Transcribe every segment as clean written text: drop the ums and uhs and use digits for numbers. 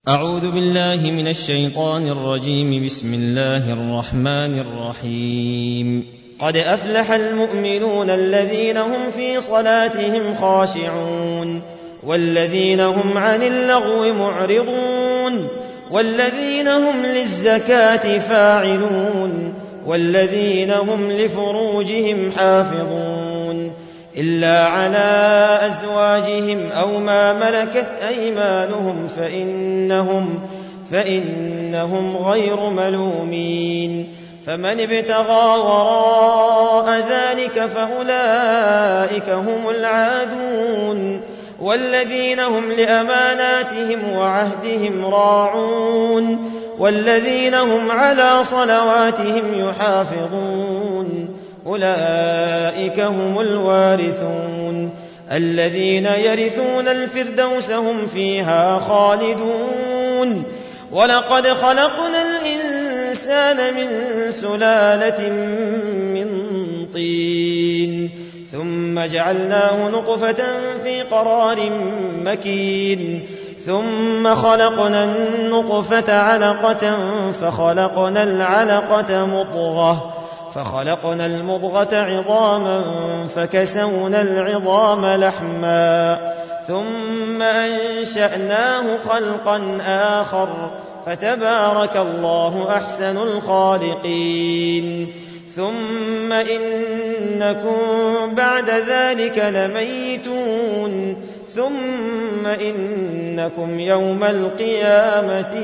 أعوذ بالله من الشيطان الرجيم. بسم الله الرحمن الرحيم. قد أفلح المؤمنون الذين هم في صلاتهم خاشعون والذين هم عن اللغو معرضون والذين هم للزكاة فاعلون والذين هم لفروجهم حافظون إلا على أزواجهم أو ما ملكت أيمانهم فإنهم غير ملومين. فمن ابتغى وراء ذلك فأولئك هم العادون والذين هم لأماناتهم وعهدهم راعون والذين هم على صلواتهم يحافظون أولئك هم الوارثون الذين يرثون الفردوس هم فيها خالدون. ولقد خلقنا الإنسان من سلالة من طين ثم جعلناه نطفة في قرار مكين ثم خلقنا النطفة علقة فخلقنا العلقة مضغة فخلقنا المضغة عظاما فكسونا العظام لحما ثم أنشأناه خلقا آخر فتبارك الله أحسن الخالقين. ثم إنكم بعد ذلك لميتون ثم إنكم يوم القيامة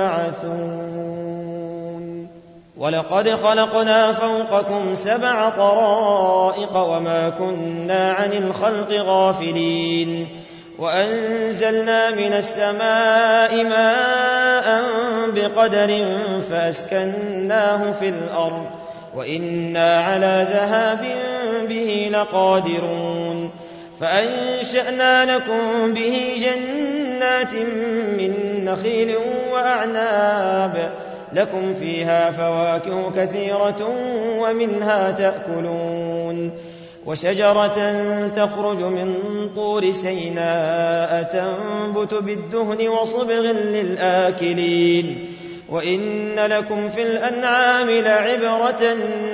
تبعثون. ولقد خلقنا فوقكم 7 طرائق وما كنا عن الخلق غافلين وأنزلنا من السماء ماء بقدر فأسكناه في الأرض وإنا على ذهاب به لقادرون. فأنشأنا لكم به جنات من نخيل وأعناب لكم فيها فواكه كثيرة ومنها تأكلون وشجرة تخرج من طور سيناء تنبت بالدهن وصبغ للآكلين. وإن لكم في الأنعام لعبرة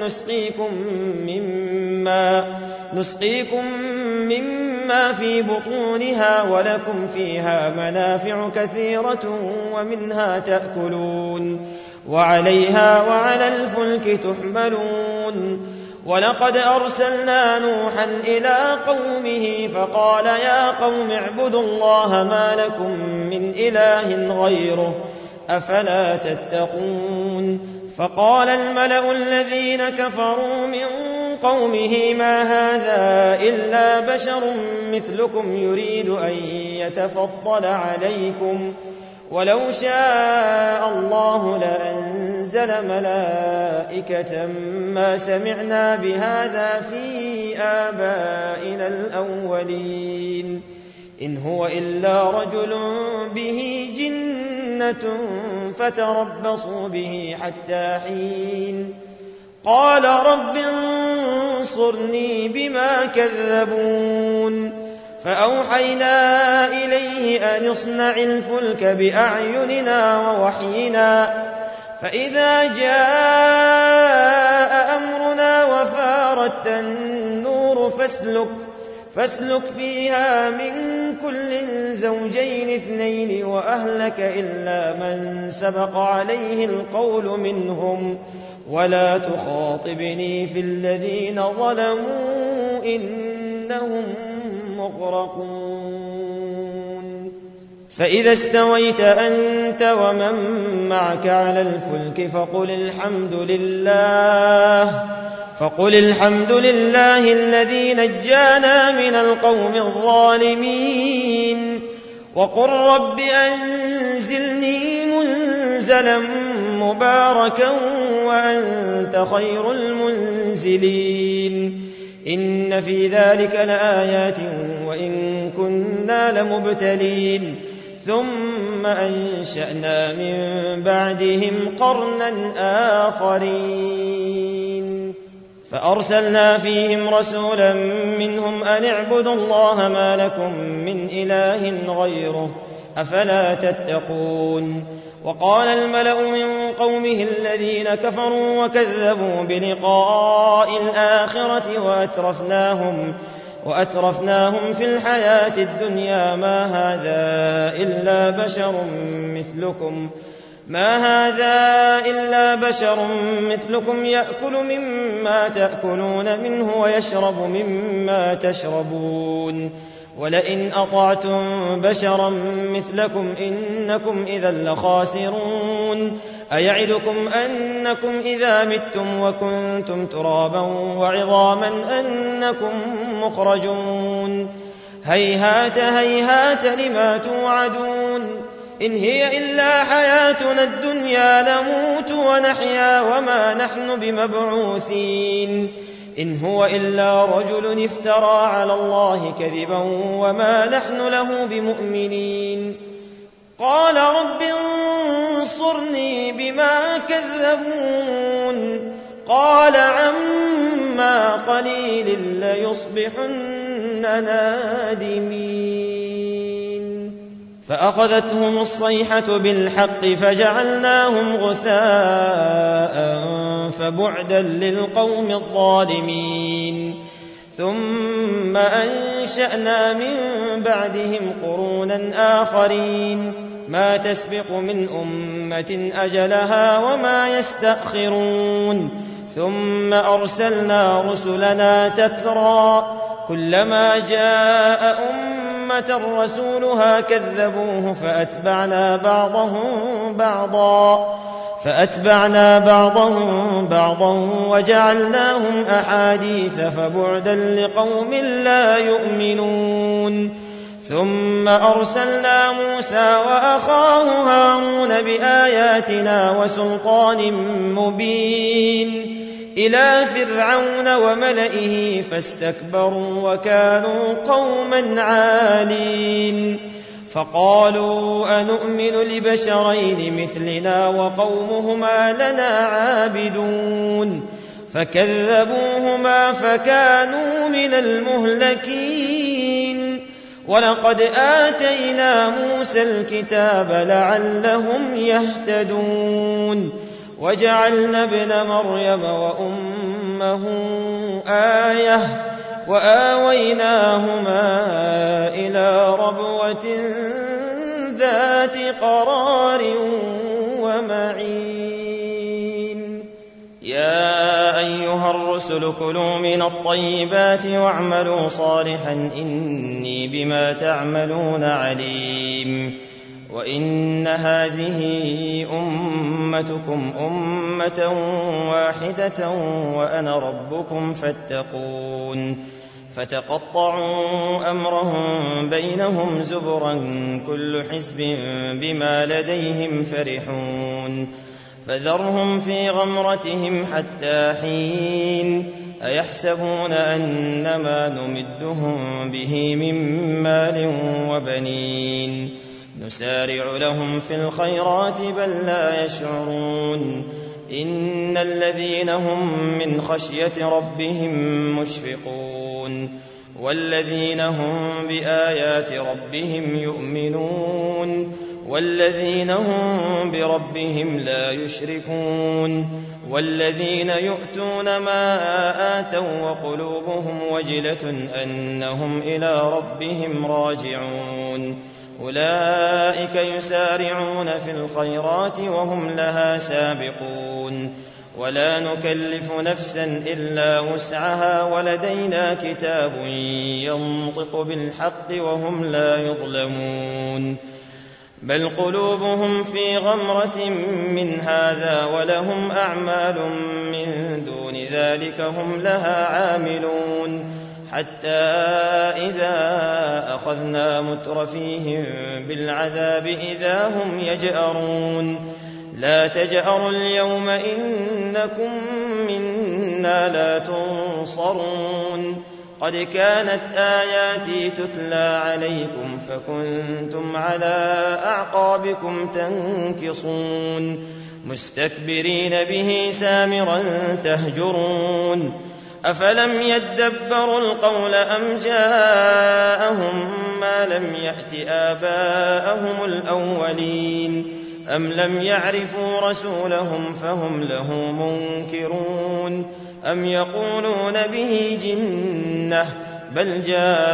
نسقيكم مما في بطونها ولكم فيها منافع كثيرة ومنها تأكلون وعليها وعلى الفلك تحملون. ولقد أرسلنا نوحا إلى قومه فقال يا قوم اعبدوا الله ما لكم من إله غيره أفلا تتقون. فقال الملأ الذين كفروا من قومه ما هذا إلا بشر مثلكم يريد أن يتفضل عليكم ولو شاء الله لأنزل ملائكة ما سمعنا بهذا في آبائنا الأولين إن هو إلا رجل به جنة فتربصوا به حتى حين. قال رب انصرني بما كذبون. فأوحينا إليه أن اصنع الفلك بأعيننا ووحينا فإذا جاء أمرنا وفارت النور فاسلك فيها من كل زوجين 2 وأهلك إلا من سبق عليه القول منهم ولا تخاطبني في الذين ظلموا إنهم مغرقون. فإذا استويت أنت ومن معك على الفلك فقل الحمد لله الذي نجانا من القوم الظالمين وقل رب أنزلني منزلا مباركا وأنت خير المنزلين. إن في ذلك لآيات وإن كنا لمبتلين. ثم أنشأنا من بعدهم قرنا آخرين فأرسلنا فيهم رسولا منهم أن اعبدوا الله ما لكم من إله غيره أفلا تتقون. وقال الملأ من قومه الذين كفروا وكذبوا بلقاء الآخرة وأترفناهم في الحياة الدنيا ما هذا إلا بشر مثلكم يأكل مما تأكلون منه ويشرب مما تشربون ولئن أطعتم بشرا مثلكم إنكم إذا لخاسرون. أيعدكم أنكم إذا متم وكنتم ترابا وعظاما أنكم مخرجون. هيهات هيهات لما توعدون. إن هي إلا حياتنا الدنيا نموت ونحيا وما نحن بمبعوثين. إن هو إلا رجل افترى على الله كذبا وما نحن له بمؤمنين. قال رب انصرني بما كذبون. قال عما قليل ليصبحن نادمين. فأخذتهم الصيحة بالحق فجعلناهم غثاء فبعدا للقوم الظالمين. ثم أنشأنا من بعدهم قرونا آخرين ما تسبق من أمة أجلها وما يستأخرون. ثم أرسلنا رسلنا تترى كلما جاء أمة رسولها كذبوه فأتبعنا بعضهم بعضا وجعلناهم أحاديث فبعدا لقوم لا يؤمنون. ثم أرسلنا موسى وأخاه هارون بآياتنا وسلطان مبين إلى فرعون وملئه فاستكبروا وكانوا قوما عالين. فقالوا أنؤمن لبشرين مثلنا وقومهما لنا عابدون. فكذبوهما فكانوا من المهلكين. ولقد آتينا موسى الكتاب لعلهم يهتدون. وجعلنا ابن مريم وأمه آية وآويناهما إلى ربوة ذات قرار ومعين. يا أيها الرسل كلوا من الطيبات واعملوا صالحا إني بما تعملون عليم. وإن هذه أمتكم أمة واحدة وأنا ربكم فاتقون. فتقطعوا أمرهم بينهم زبرا كل حزب بما لديهم فرحون. فذرهم في غمرتهم حتى حين. أيحسبون أنما نمدهم به من مال وبنين نسارع لهم في الخيرات بل لا يشعرون. إن الذين هم من خشية ربهم مشفقون والذين هم بآيات ربهم يؤمنون والذين هم بربهم لا يشركون والذين يؤتون ما آتوا وقلوبهم وجلة أنهم إلى ربهم راجعون. أولئك يسارعون في الخيرات وهم لها سابقون. ولا نكلف نفسا إلا وسعها ولدينا كتاب ينطق بالحق وهم لا يظلمون. بل قلوبهم في غمرة من هذا ولهم أعمال من دون ذلك هم لها عاملون. حتى إذا أخذنا مترفيهم بالعذاب إذا هم يجأرون. لا تجأروا اليوم إنكم منا لا تنصرون. قد كانت آياتي تتلى عليكم فكنتم على أعقابكم تنكصون مستكبرين به سامرا تهجرون. أفلم يدبروا القول أم جاءهم ما لم يأت آباءهم الأولين أم لم يعرفوا رسولهم فهم له منكرون أم يقولون به جنة بل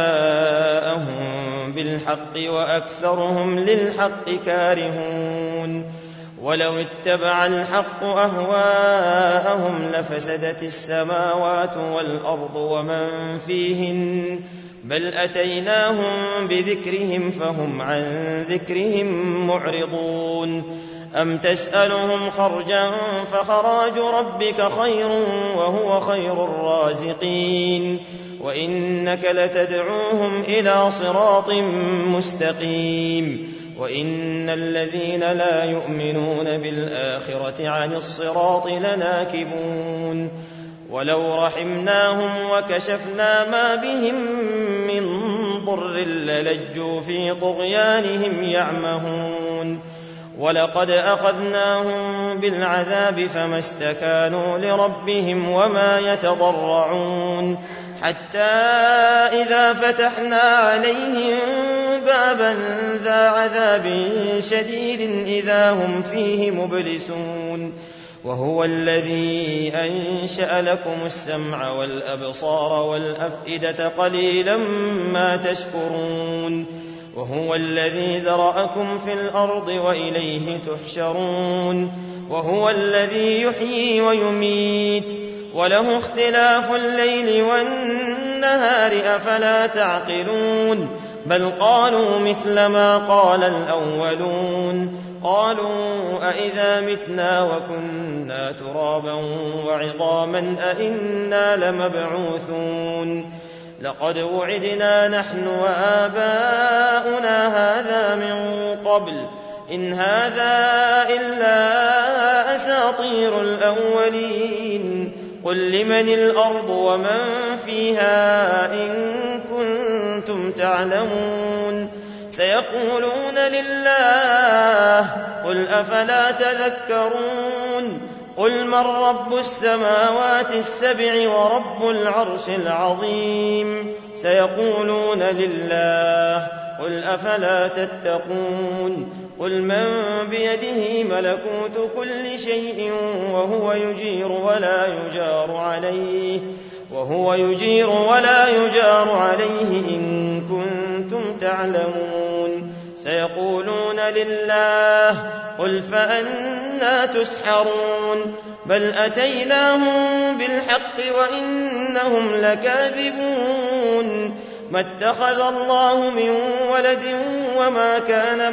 جاءهم بالحق وأكثرهم للحق كارهون ولو اتبع الحق أهواءهم لفسدت السماوات والأرض ومن فيهن بل أتيناهم بذكرهم فهم عن ذكرهم معرضون أم تسألهم خرجا فخراج ربك خير وهو خير الرازقين وإنك لتدعوهم إلى صراط مستقيم وإن الذين لا يؤمنون بالآخرة عن الصراط لناكبون ولو رحمناهم وكشفنا ما بهم من ضر للجوا في طغيانهم يعمهون ولقد أخذناهم بالعذاب فما استكانوا لربهم وما يتضرعون حتى إذا فتحنا عليهم بابا ذا عذاب شديد إذا هم فيه مبلسون وهو الذي أنشأ لكم السمع والأبصار والأفئدة قليلا ما تشكرون وهو الذي ذرأكم في الأرض وإليه تحشرون وهو الذي يحيي ويميت وله اختلاف الليل والنهار أفلا تعقلون بل قالوا مثل ما قال الأولون قالوا أئذا متنا وكنا ترابا وعظاما أئنا لمبعوثون لقد وعدنا نحن وآباؤنا هذا من قبل إن هذا إلا أساطير الأولين قل لمن الأرض ومن فيها إن كنتم تعلمون سيقولون لله قل أفلا تذكرون قل من رب السماوات السبع ورب العرش العظيم سيقولون لله قل أفلا تتقون قل من بيده ملكوت كل شيء وهو يجير ولا يجار عليه إن كنتم تعلمون سيقولون لله قل فأنى تسحرون بل أتيناهم بالحق وإنهم لكاذبون ما اتخذ الله من ولد وما كان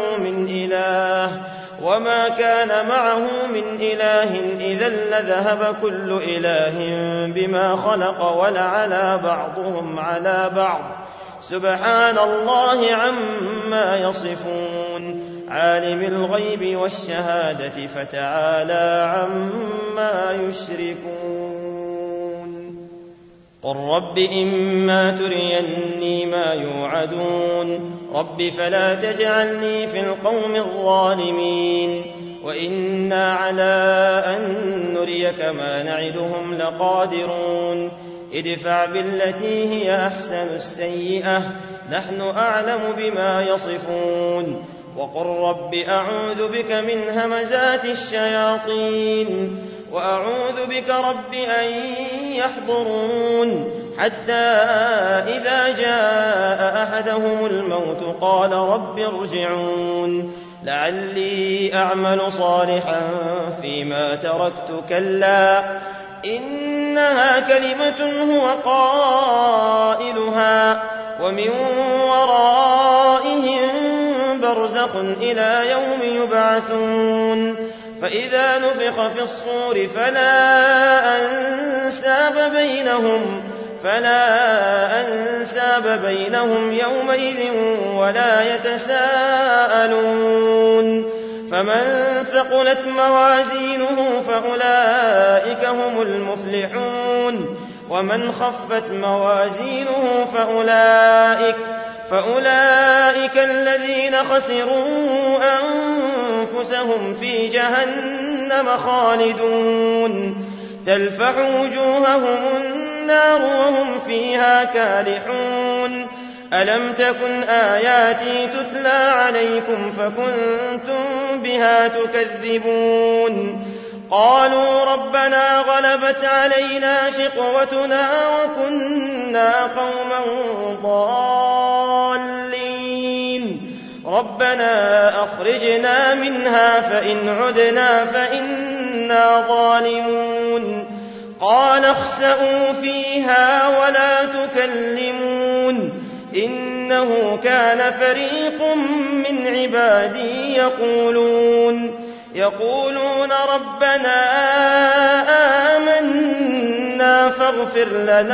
معه من إله إذا لذهب كل إله بما خلق ولعلى بعضهم على بعض سبحان الله عما يصفون عالم الغيب والشهادة فتعالى عما يشركون قل رب إما تريني ما يوعدون رب فلا تجعلني في القوم الظالمين وإنا على أن نريك ما نعدهم لقادرون ادفع بالتي هي أحسن السيئة نحن أعلم بما يصفون وقل رب أعوذ بك من همزات الشياطين وأعوذ بك رب أن يحضرون حتى إذا جاء أحدهم الموت قال رب ارجعون لعلي أعمل صالحا فيما تركت كلا إنها كلمة هو قائلها ومن ورائهم برزخ إلى يوم يبعثون فإذا نفخ في الصور فلا أنساب بينهم يومئذ ولا يتساءلون فمن ثقلت موازينه فأولئك هم المفلحون ومن خفت موازينه فأولئك الذين خسروا أنفسهم في جهنم خالدون تلفح وجوههم النار وهم فيها كالحون ألم تكن آياتي تتلى عليكم فكنتم بها تكذبون قالوا ربنا غلبت علينا شقوتنا وكنا قوما ضالين ربنا أخرجنا منها فإن عدنا فإنا ظالمون قال اخسئوا فيها ولا تكلمون إنه كان فريق من عبادي يقولون ربنا آمنا فاغفر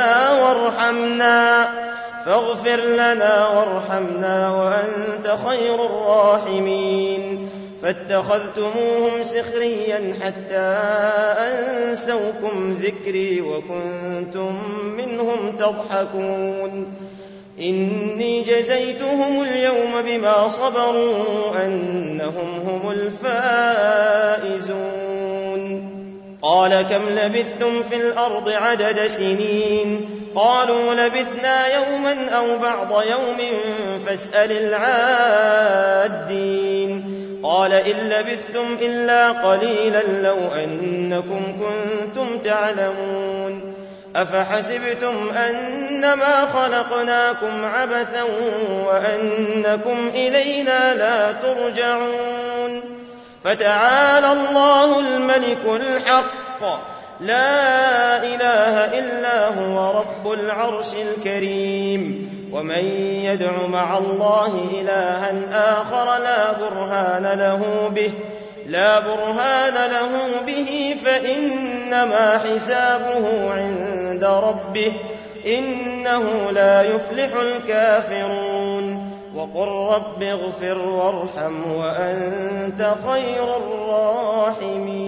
لنا وارحمنا وأنت خير الراحمين فاتخذتموهم سخريا حتى أنسوكم ذكري وكنتم منهم تضحكون إني جزيتهم اليوم بما صبروا أنهم هم الفائزون قال كم لبثتم في الأرض عدد سنين قالوا لبثنا يوما أو بعض يوم فاسأل العادين قال إن لبثتم إلا قليلا لو أنكم كنتم تعلمون أفحسبتم أنما خلقناكم عبثا وأنكم إلينا لا ترجعون فتعالى الله الملك الحق لا إله إلا هو رب العرش الكريم ومن يدع مع الله إلها آخر لا برهان له به فإنما حسابه عند ربه إنه لا يفلح الكافرون وقل رب اغفر وارحم وأنت خير الراحمين